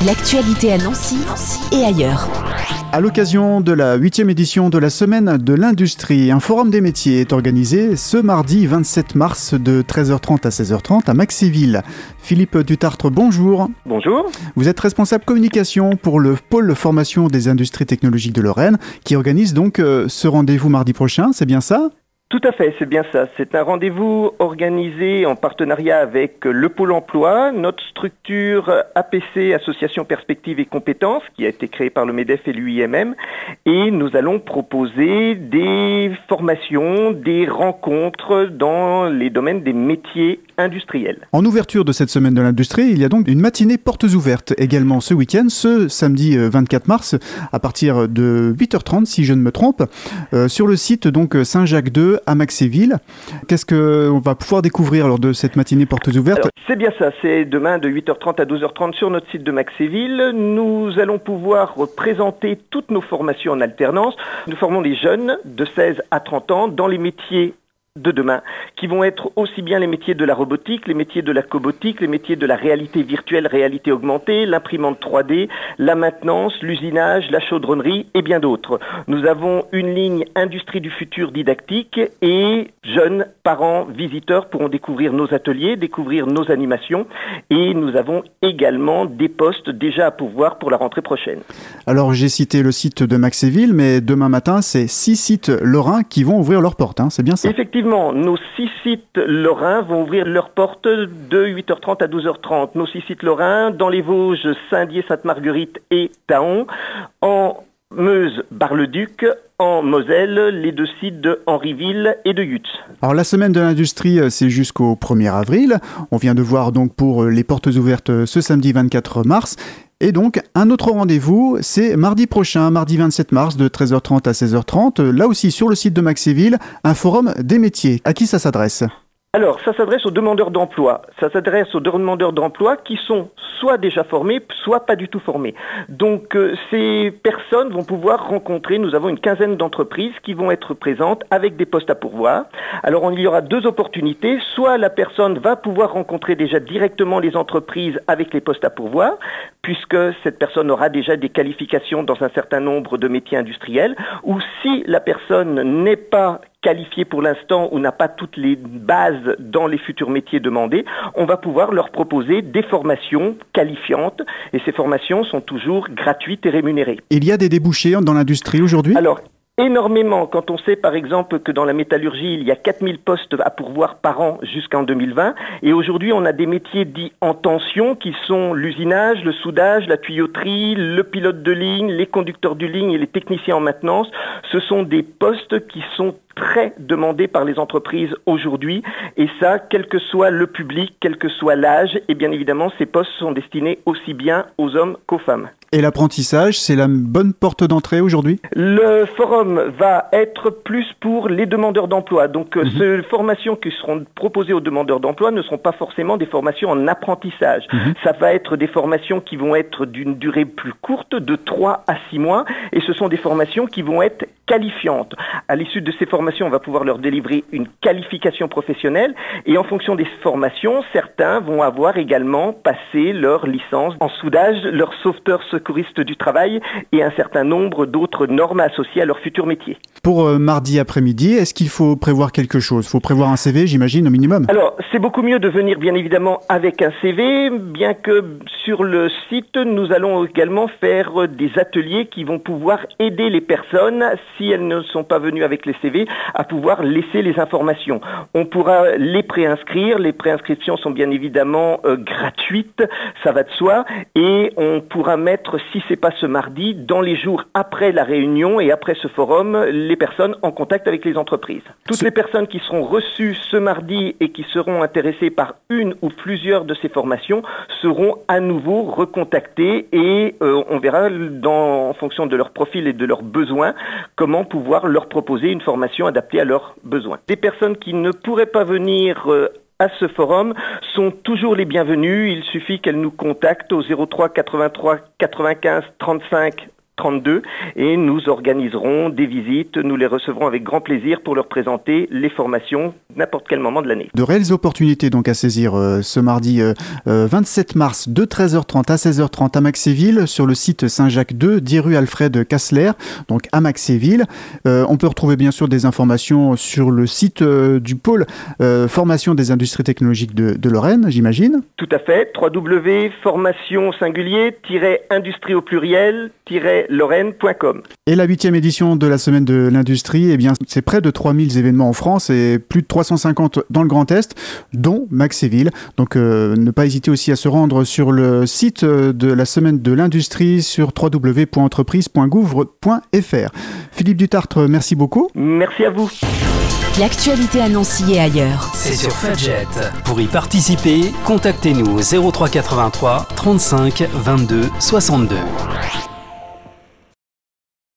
L'actualité à Nancy et ailleurs. À l'occasion de la 8e édition de la Semaine de l'Industrie, un forum des métiers est organisé ce mardi 27 mars de 13h30 à 16h30 à Maxéville. Philippe Dutartre, bonjour. Bonjour. Vous êtes responsable communication pour le pôle formation des industries technologiques de Lorraine qui organise donc ce rendez-vous mardi prochain, c'est bien ça ? Tout à fait, c'est bien ça. C'est un rendez-vous organisé en partenariat avec le Pôle emploi, notre structure APC, Association Perspectives et Compétences, qui a été créée par le MEDEF et l'UIMM. Et nous allons proposer des formations, des rencontres dans les domaines des métiers industriels. En ouverture de cette semaine de l'industrie, il y a donc une matinée portes ouvertes également ce week-end, ce samedi 24 mars, à partir de 8h30 si je ne me trompe, sur le site donc Saint-Jacques-II à Maxéville. Qu'est-ce qu'on va pouvoir découvrir lors de cette matinée portes ouvertes ? Alors, c'est bien ça, c'est demain de 8h30 à 12h30 sur notre site de Maxéville. Nous allons pouvoir présenter toutes nos formations en alternance. Nous formons les jeunes de 16 à 30 ans dans les métiers de demain, qui vont être aussi bien les métiers de la robotique, les métiers de la cobotique, les métiers de la réalité virtuelle, réalité augmentée, l'imprimante 3D, la maintenance, l'usinage, la chaudronnerie et bien d'autres. Nous avons une ligne industrie du futur didactique et jeunes, parents, visiteurs pourront découvrir nos ateliers, découvrir nos animations et nous avons également des postes déjà à pourvoir pour la rentrée prochaine. Alors j'ai cité le site de Maxéville, mais demain matin c'est 6 sites lorrains qui vont ouvrir leurs portes, c'est bien ça ? Effectivement, nos 6 sites lorrains vont ouvrir leurs portes de 8h30 à 12h30. Nos 6 sites lorrains dans les Vosges, Saint-Dié, Sainte-Marguerite et Taon, en Meuse, Bar-le-Duc, en Moselle, les 2 sites de Henryville et de Yutz. Alors la semaine de l'industrie, c'est jusqu'au 1er avril. On vient de voir donc pour les portes ouvertes ce samedi 24 mars. Et donc, un autre rendez-vous, c'est mardi prochain, mardi 27 mars, de 13h30 à 16h30. Là aussi, sur le site de Maxéville, un forum des métiers. À qui ça s'adresse ? Alors, ça s'adresse aux demandeurs d'emploi. Ça s'adresse aux demandeurs d'emploi qui sont soit déjà formés, soit pas du tout formés. Donc, ces personnes vont pouvoir rencontrer, nous avons une quinzaine d'entreprises qui vont être présentes avec des postes à pourvoir. Alors, il y aura 2 opportunités. Soit la personne va pouvoir rencontrer déjà directement les entreprises avec les postes à pourvoir, puisque cette personne aura déjà des qualifications dans un certain nombre de métiers industriels, ou si la personne n'est pas qualifiés pour l'instant ou n'a pas toutes les bases dans les futurs métiers demandés, on va pouvoir leur proposer des formations qualifiantes et ces formations sont toujours gratuites et rémunérées. Il y a des débouchés dans l'industrie aujourd'hui ? Alors, énormément. Quand on sait par exemple que dans la métallurgie, il y a 4000 postes à pourvoir par an jusqu'en 2020 et aujourd'hui on a des métiers dits en tension qui sont l'usinage, le soudage, la tuyauterie, le pilote de ligne, les conducteurs de ligne et les techniciens en maintenance. Ce sont des postes qui sont très demandés par les entreprises aujourd'hui et ça, quel que soit le public, quel que soit l'âge et bien évidemment ces postes sont destinés aussi bien aux hommes qu'aux femmes. Et l'apprentissage, c'est la bonne porte d'entrée aujourd'hui ? Le forum va être plus pour les demandeurs d'emploi. Donc, ces formations qui seront proposées aux demandeurs d'emploi ne seront pas forcément des formations en apprentissage. Ça va être des formations qui vont être d'une durée plus courte, de 3 à 6 mois, et ce sont des formations qui vont être qualifiantes. À l'issue de ces formations, on va pouvoir leur délivrer une qualification professionnelle, et en fonction des formations, certains vont avoir également passé leur licence en soudage, leur sauveteur secouriste du travail et un certain nombre d'autres normes associées à leur futur métier. Pour mardi après-midi, est-ce qu'il faut prévoir quelque chose ? Il faut prévoir un CV, j'imagine, au minimum ? Alors, c'est beaucoup mieux de venir, bien évidemment, avec un CV, bien que sur le site, nous allons également faire des ateliers qui vont pouvoir aider les personnes, si elles ne sont pas venues avec les CV, à pouvoir laisser les informations. On pourra les préinscrire. Les préinscriptions sont bien évidemment gratuites, ça va de soi, et on pourra mettre, si c'est pas ce mardi, dans les jours après la réunion et après ce forum, les personnes en contact avec les entreprises. Toutes les personnes qui seront reçues ce mardi et qui seront intéressées par une ou plusieurs de ces formations seront à nouveau recontactées et on verra en fonction de leur profil et de leurs besoins comment pouvoir leur proposer une formation adaptée à leurs besoins. Des personnes qui ne pourraient pas venir à ce forum sont toujours les bienvenues. Il suffit qu'elles nous contactent au 03 83 95 35 32 et nous organiserons des visites. Nous les recevrons avec grand plaisir pour leur présenter les formations n'importe quel moment de l'année. De réelles opportunités donc à saisir ce mardi 27 mars de 13h30 à 16h30 à Maxéville sur le site Saint-Jacques 2, 10 rue Alfred Kassler, donc à Maxéville. On peut retrouver bien sûr des informations sur le site du pôle formation des industries technologiques de Lorraine, j'imagine. Tout à fait, www.formation-industrie au pluriel-lorraine.com. Et la 8e édition de la semaine de l'industrie, eh bien, c'est près de 3000 événements en France et plus de 350 dans le Grand Est, dont Maxéville. Donc ne pas hésiter aussi à se rendre sur le site de la semaine de l'industrie sur www.entreprise.gouv.fr. Philippe Dutartre, merci beaucoup. Merci à vous. L'actualité à Nancy et ailleurs. C'est sur Fudget. Pour y participer, contactez-nous au 03 83 35 22 62.